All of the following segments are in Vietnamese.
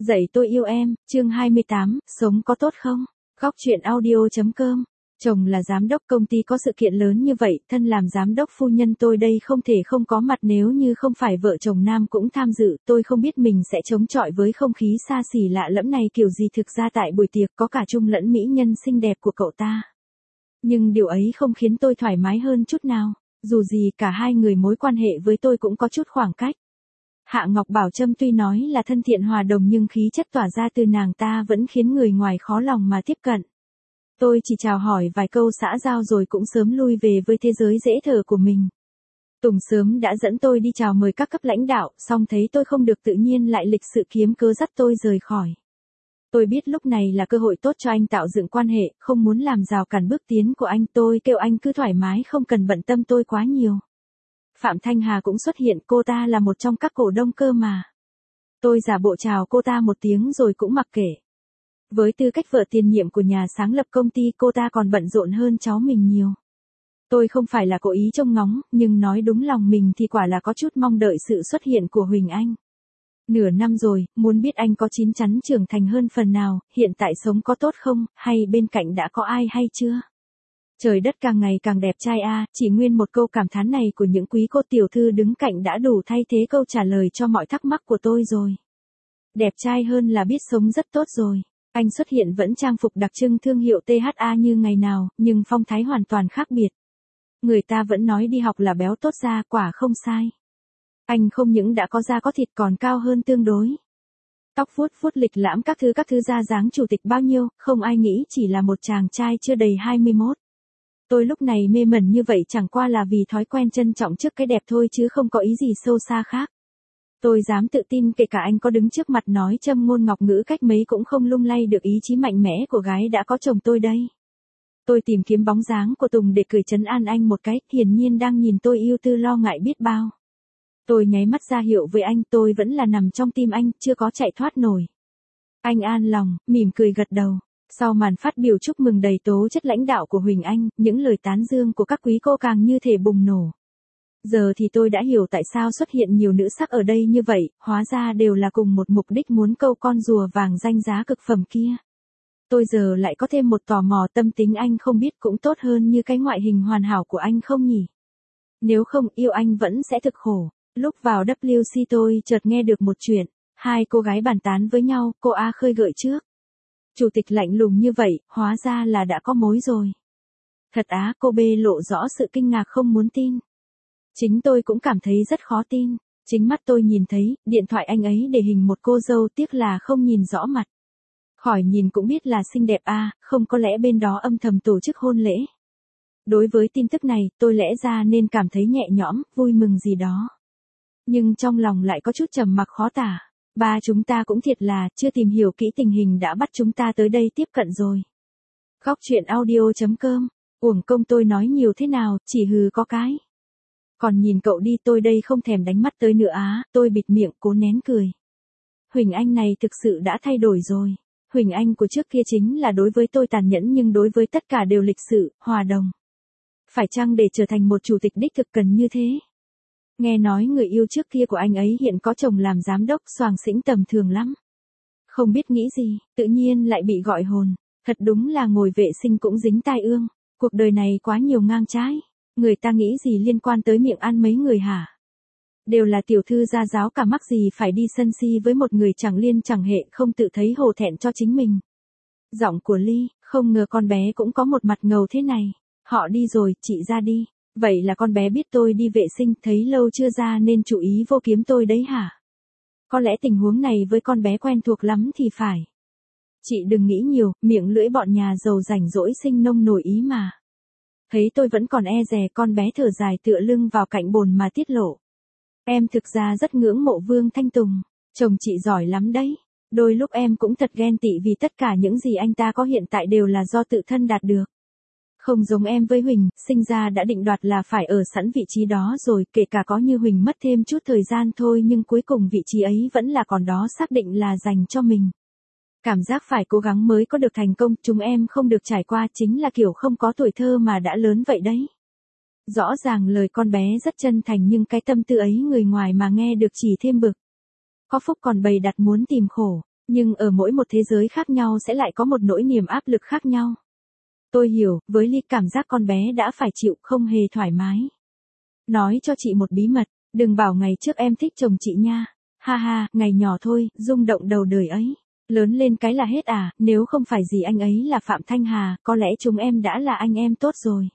Dạy tôi yêu em, chương 28, sống có tốt không? Góc truyện audio.com. Chồng là giám đốc công ty có sự kiện lớn như vậy, thân làm giám đốc phu nhân tôi đây không thể không có mặt, nếu như không phải vợ chồng nam cũng tham dự, tôi không biết mình sẽ chống chọi với không khí xa xỉ lạ lẫm này kiểu gì. Thực ra tại buổi tiệc có cả Trung lẫn mỹ nhân xinh đẹp của cậu ta. Nhưng điều ấy không khiến tôi thoải mái hơn chút nào, dù gì cả hai người mối quan hệ với tôi cũng có chút khoảng cách. Hạ Ngọc Bảo Trâm tuy nói là thân thiện hòa đồng nhưng khí chất tỏa ra từ nàng ta vẫn khiến người ngoài khó lòng mà tiếp cận. Tôi chỉ chào hỏi vài câu xã giao rồi cũng sớm lui về với thế giới dễ thở của mình. Tùng sớm đã dẫn tôi đi chào mời các cấp lãnh đạo, xong thấy tôi không được tự nhiên lại lịch sự kiếm cớ dắt tôi rời khỏi. Tôi biết lúc này là cơ hội tốt cho anh tạo dựng quan hệ, không muốn làm rào cản bước tiến của anh. Tôi kêu anh cứ thoải mái, không cần bận tâm tôi quá nhiều. Phạm Thanh Hà cũng xuất hiện, cô ta là một trong các cổ đông cơ mà. Tôi giả bộ chào cô ta một tiếng rồi cũng mặc kệ. Với tư cách vợ tiền nhiệm của nhà sáng lập công ty, cô ta còn bận rộn hơn cháu mình nhiều. Tôi không phải là cố ý trông ngóng, nhưng nói đúng lòng mình thì quả là có chút mong đợi sự xuất hiện của Huỳnh Anh. Nửa năm rồi, muốn biết anh có chín chắn trưởng thành hơn phần nào, hiện tại sống có tốt không, hay bên cạnh đã có ai hay chưa? Trời đất càng ngày càng đẹp trai a, chỉ nguyên một câu cảm thán này của những quý cô tiểu thư đứng cạnh đã đủ thay thế câu trả lời cho mọi thắc mắc của tôi rồi. Đẹp trai hơn là biết sống rất tốt rồi. Anh xuất hiện vẫn trang phục đặc trưng thương hiệu THA như ngày nào, nhưng phong thái hoàn toàn khác biệt. Người ta vẫn nói đi học là béo tốt da, quả không sai. Anh không những đã có da có thịt còn cao hơn tương đối. Tóc vuốt vuốt lịch lãm các thứ ra dáng chủ tịch bao nhiêu, không ai nghĩ chỉ là một chàng trai chưa đầy 21. Tôi lúc này mê mẩn như vậy chẳng qua là vì thói quen trân trọng trước cái đẹp thôi chứ không có ý gì sâu xa khác. Tôi dám tự tin kể cả anh có đứng trước mặt nói châm ngôn ngọc ngữ cách mấy cũng không lung lay được ý chí mạnh mẽ của gái đã có chồng tôi đây. Tôi tìm kiếm bóng dáng của Tùng để cười trấn an anh một cái, hiển nhiên đang nhìn tôi ưu tư lo ngại biết bao. Tôi nháy mắt ra hiệu với anh, tôi vẫn là nằm trong tim anh, chưa có chạy thoát nổi. Anh an lòng, mỉm cười gật đầu. Sau màn phát biểu chúc mừng đầy tố chất lãnh đạo của Huỳnh Anh, những lời tán dương của các quý cô càng như thể bùng nổ. Giờ thì tôi đã hiểu tại sao xuất hiện nhiều nữ sắc ở đây như vậy, hóa ra đều là cùng một mục đích, muốn câu con rùa vàng danh giá cực phẩm kia. Tôi giờ lại có thêm một tò mò, tâm tính anh không biết cũng tốt hơn như cái ngoại hình hoàn hảo của anh không nhỉ? Nếu không yêu anh vẫn sẽ thực khổ. Lúc vào WC tôi chợt nghe được một chuyện, hai cô gái bàn tán với nhau, cô A khơi gợi trước. Chủ tịch lạnh lùng như vậy, hóa ra là đã có mối rồi. Thật á, cô B lộ rõ sự kinh ngạc không muốn tin. Chính tôi cũng cảm thấy rất khó tin. Chính mắt tôi nhìn thấy, điện thoại anh ấy để hình một cô dâu, tiếc là không nhìn rõ mặt. Khỏi nhìn cũng biết là xinh đẹp a, không có lẽ bên đó âm thầm tổ chức hôn lễ. Đối với tin tức này, tôi lẽ ra nên cảm thấy nhẹ nhõm, vui mừng gì đó. Nhưng trong lòng lại có chút trầm mặc khó tả. Ba chúng ta cũng thiệt là chưa tìm hiểu kỹ tình hình đã bắt chúng ta tới đây tiếp cận rồi. Góc truyện audio.com. Uổng công tôi nói nhiều thế nào, chỉ hừ có cái. Còn nhìn cậu đi, tôi đây không thèm đánh mắt tới nữa á. Tôi bịt miệng cố nén cười. Huỳnh Anh này thực sự đã thay đổi rồi. Huỳnh Anh của trước kia chính là đối với tôi tàn nhẫn nhưng đối với tất cả đều lịch sự, hòa đồng. Phải chăng để trở thành một chủ tịch đích thực cần như thế? Nghe nói người yêu trước kia của anh ấy hiện có chồng làm giám đốc, xoàng xĩnh tầm thường lắm. Không biết nghĩ gì, tự nhiên lại bị gọi hồn. Thật đúng là ngồi vệ sinh cũng dính tai ương. Cuộc đời này quá nhiều ngang trái. Người ta nghĩ gì liên quan tới miệng ăn mấy người hả? Đều là tiểu thư gia giáo, cả mắc gì phải đi sân si với một người chẳng liên chẳng hệ, không tự thấy hổ thẹn cho chính mình. Giọng của Ly, không ngờ con bé cũng có một mặt ngầu thế này. Họ đi rồi, chị ra đi. Vậy là con bé biết tôi đi vệ sinh, thấy lâu chưa ra nên chú ý vô kiếm tôi đấy hả? Có lẽ tình huống này với con bé quen thuộc lắm thì phải. Chị đừng nghĩ nhiều, miệng lưỡi bọn nhà giàu rảnh rỗi sinh nông nổi ý mà. Thấy tôi vẫn còn e dè, con bé thở dài tựa lưng vào cạnh bồn mà tiết lộ. Em thực ra rất ngưỡng mộ Vương Thanh Tùng, chồng chị giỏi lắm đấy. Đôi lúc em cũng thật ghen tị vì tất cả những gì anh ta có hiện tại đều là do tự thân đạt được. Không giống em với Huỳnh, sinh ra đã định đoạt là phải ở sẵn vị trí đó rồi, kể cả có như Huỳnh mất thêm chút thời gian thôi nhưng cuối cùng vị trí ấy vẫn là còn đó, xác định là dành cho mình. Cảm giác phải cố gắng mới có được thành công, chúng em không được trải qua, chính là kiểu không có tuổi thơ mà đã lớn vậy đấy. Rõ ràng lời con bé rất chân thành nhưng cái tâm tư ấy người ngoài mà nghe được chỉ thêm bực. Có phúc còn bày đặt muốn tìm khổ. Nhưng ở mỗi một thế giới khác nhau sẽ lại có một nỗi niềm áp lực khác nhau. Tôi hiểu, với Ly cảm giác con bé đã phải chịu không hề thoải mái. Nói cho chị một bí mật, đừng bảo ngày trước em thích chồng chị nha. Ha ha, ngày nhỏ thôi, rung động đầu đời ấy. Lớn lên cái là hết à, nếu không phải gì anh ấy là Phạm Thanh Hà, có lẽ chúng em đã là anh em tốt rồi.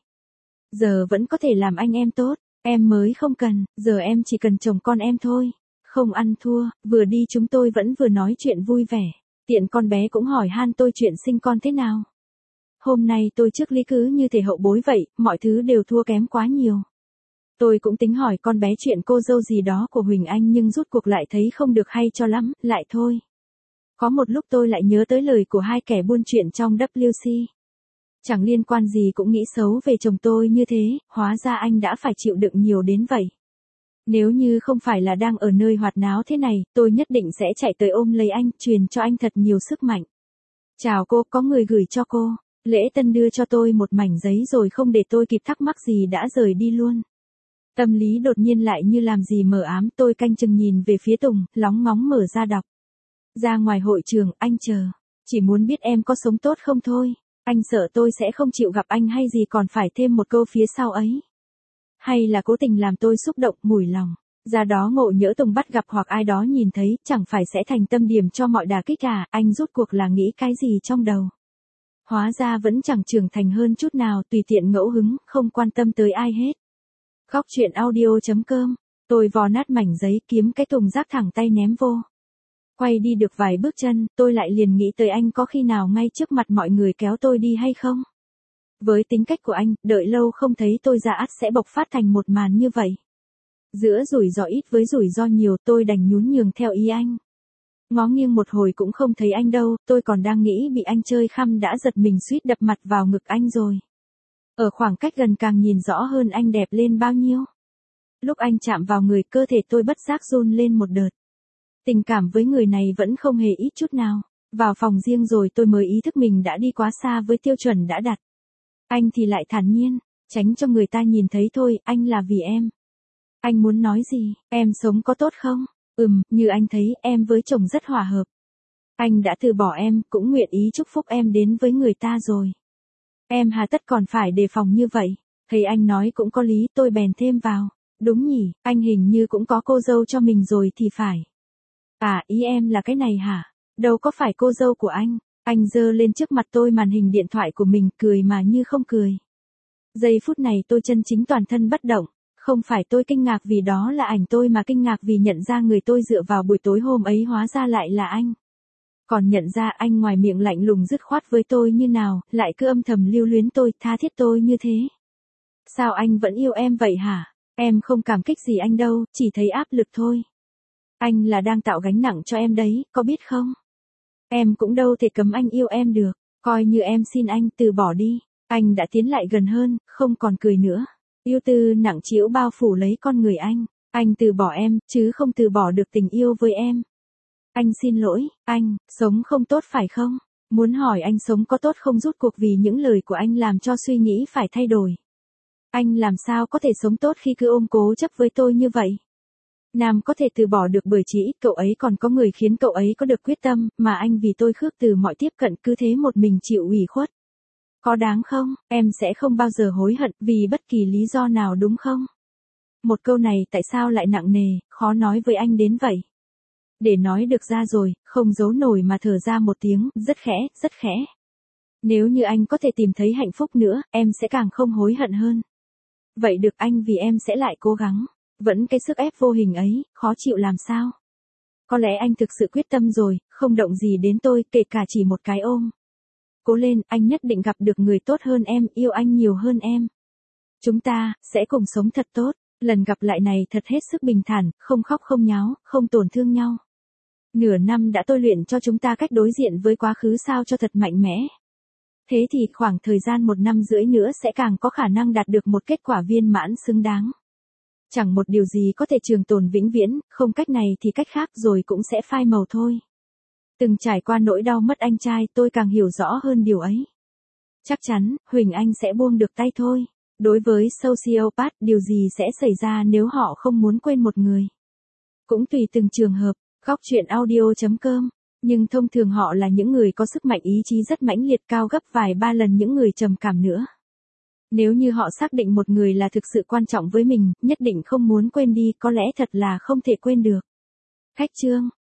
Giờ vẫn có thể làm anh em tốt, em mới không cần, giờ em chỉ cần chồng con em thôi. Không ăn thua, vừa đi chúng tôi vẫn vừa nói chuyện vui vẻ. Tiện con bé cũng hỏi han tôi chuyện sinh con thế nào. Hôm nay tôi trước Lý cứ như thể hậu bối vậy, mọi thứ đều thua kém quá nhiều. Tôi cũng tính hỏi con bé chuyện cô dâu gì đó của Huỳnh Anh nhưng rút cuộc lại thấy không được hay cho lắm, lại thôi. Có một lúc tôi lại nhớ tới lời của hai kẻ buôn chuyện trong WC. Chẳng liên quan gì cũng nghĩ xấu về chồng tôi như thế, hóa ra anh đã phải chịu đựng nhiều đến vậy. Nếu như không phải là đang ở nơi hoạt náo thế này, tôi nhất định sẽ chạy tới ôm lấy anh, truyền cho anh thật nhiều sức mạnh. Chào cô, có người gửi cho cô. Lễ tân đưa cho tôi một mảnh giấy rồi không để tôi kịp thắc mắc gì đã rời đi luôn. Tâm lý đột nhiên lại như làm gì mờ ám, tôi canh chừng nhìn về phía Tùng, lóng ngóng mở ra đọc. Ra ngoài hội trường, anh chờ. Chỉ muốn biết em có sống tốt không thôi. Anh sợ tôi sẽ không chịu gặp anh hay gì còn phải thêm một câu phía sau ấy. Hay là cố tình làm tôi xúc động, mủi lòng. Ra đó ngộ nhỡ Tùng bắt gặp hoặc ai đó nhìn thấy, chẳng phải sẽ thành tâm điểm cho mọi đả kích à, anh rút cuộc là nghĩ cái gì trong đầu. Hóa ra vẫn chẳng trưởng thành hơn chút nào, tùy tiện ngẫu hứng, không quan tâm tới ai hết. Góc chuyện audio.com, tôi vò nát mảnh giấy kiếm cái thùng rác thẳng tay ném vô. Quay đi được vài bước chân, tôi lại liền nghĩ tới anh có khi nào ngay trước mặt mọi người kéo tôi đi hay không. Với tính cách của anh, đợi lâu không thấy tôi ra ắt sẽ bộc phát thành một màn như vậy. Giữa rủi ro ít với rủi ro nhiều tôi đành nhún nhường theo ý anh. Ngó nghiêng một hồi cũng không thấy anh đâu, tôi còn đang nghĩ bị anh chơi khăm đã giật mình suýt đập mặt vào ngực anh rồi. Ở khoảng cách gần càng nhìn rõ hơn anh đẹp lên bao nhiêu. Lúc anh chạm vào người cơ thể tôi bất giác run lên một đợt. Tình cảm với người này vẫn không hề ít chút nào. Vào phòng riêng rồi tôi mới ý thức mình đã đi quá xa với tiêu chuẩn đã đặt. Anh thì lại thản nhiên, tránh cho người ta nhìn thấy thôi, anh là vì em. Anh muốn nói gì, em sống có tốt không? Như anh thấy em với chồng rất hòa hợp. Anh đã từ bỏ em, cũng nguyện ý chúc phúc em đến với người ta rồi. Em hà tất còn phải đề phòng như vậy. Thấy anh nói cũng có lý, tôi bèn thêm vào. Đúng nhỉ, anh hình như cũng có cô dâu cho mình rồi thì phải. À, ý em là cái này hả? Đâu có phải cô dâu của anh. Anh giơ lên trước mặt tôi màn hình điện thoại của mình, cười mà như không cười. Giây phút này tôi chân chính toàn thân bất động. Không phải tôi kinh ngạc vì đó là ảnh tôi mà kinh ngạc vì nhận ra người tôi dựa vào buổi tối hôm ấy hóa ra lại là anh. Còn nhận ra anh ngoài miệng lạnh lùng dứt khoát với tôi như nào, lại cứ âm thầm lưu luyến tôi, tha thiết tôi như thế. Sao anh vẫn yêu em vậy hả? Em không cảm kích gì anh đâu, chỉ thấy áp lực thôi. Anh là đang tạo gánh nặng cho em đấy, có biết không? Em cũng đâu thể cấm anh yêu em được, coi như em xin anh từ bỏ đi. Anh đã tiến lại gần hơn, không còn cười nữa. Yêu tư nặng trĩu bao phủ lấy con người anh từ bỏ em, chứ không từ bỏ được tình yêu với em. Anh xin lỗi, anh, sống không tốt phải không? Muốn hỏi anh sống có tốt không rút cuộc vì những lời của anh làm cho suy nghĩ phải thay đổi. Anh làm sao có thể sống tốt khi cứ ôm cố chấp với tôi như vậy? Nam có thể từ bỏ được bởi chỉ ít cậu ấy còn có người khiến cậu ấy có được quyết tâm, mà anh vì tôi khước từ mọi tiếp cận cứ thế một mình chịu ủy khuất. Có đáng không? Em sẽ không bao giờ hối hận vì bất kỳ lý do nào đúng không? Một câu này tại sao lại nặng nề, khó nói với anh đến vậy? Để nói được ra rồi, không giấu nổi mà thở ra một tiếng, rất khẽ, rất khẽ. Nếu như anh có thể tìm thấy hạnh phúc nữa, em sẽ càng không hối hận hơn. Vậy được anh vì em sẽ lại cố gắng. Vẫn cái sức ép vô hình ấy, khó chịu làm sao? Có lẽ anh thực sự quyết tâm rồi, không động gì đến tôi, kể cả chỉ một cái ôm. Cố lên, anh nhất định gặp được người tốt hơn em, yêu anh nhiều hơn em. Chúng ta, sẽ cùng sống thật tốt. Lần gặp lại này thật hết sức bình thản, không khóc không nháo, không tổn thương nhau. Nửa năm đã tôi luyện cho chúng ta cách đối diện với quá khứ sao cho thật mạnh mẽ. Thế thì khoảng thời gian 1 năm rưỡi nữa sẽ càng có khả năng đạt được một kết quả viên mãn xứng đáng. Chẳng một điều gì có thể trường tồn vĩnh viễn, không cách này thì cách khác rồi cũng sẽ phai màu thôi. Từng trải qua nỗi đau mất anh trai tôi càng hiểu rõ hơn điều ấy. Chắc chắn, Huỳnh Anh sẽ buông được tay thôi. Đối với sociopath, điều gì sẽ xảy ra nếu họ không muốn quên một người? Cũng tùy từng trường hợp. Góc chuyện audio.com Nhưng thông thường họ là những người có sức mạnh ý chí rất mãnh liệt, cao gấp vài ba lần những người trầm cảm nữa. Nếu như họ xác định một người là thực sự quan trọng với mình, nhất định không muốn quên đi, có lẽ thật là không thể quên được. Khách chương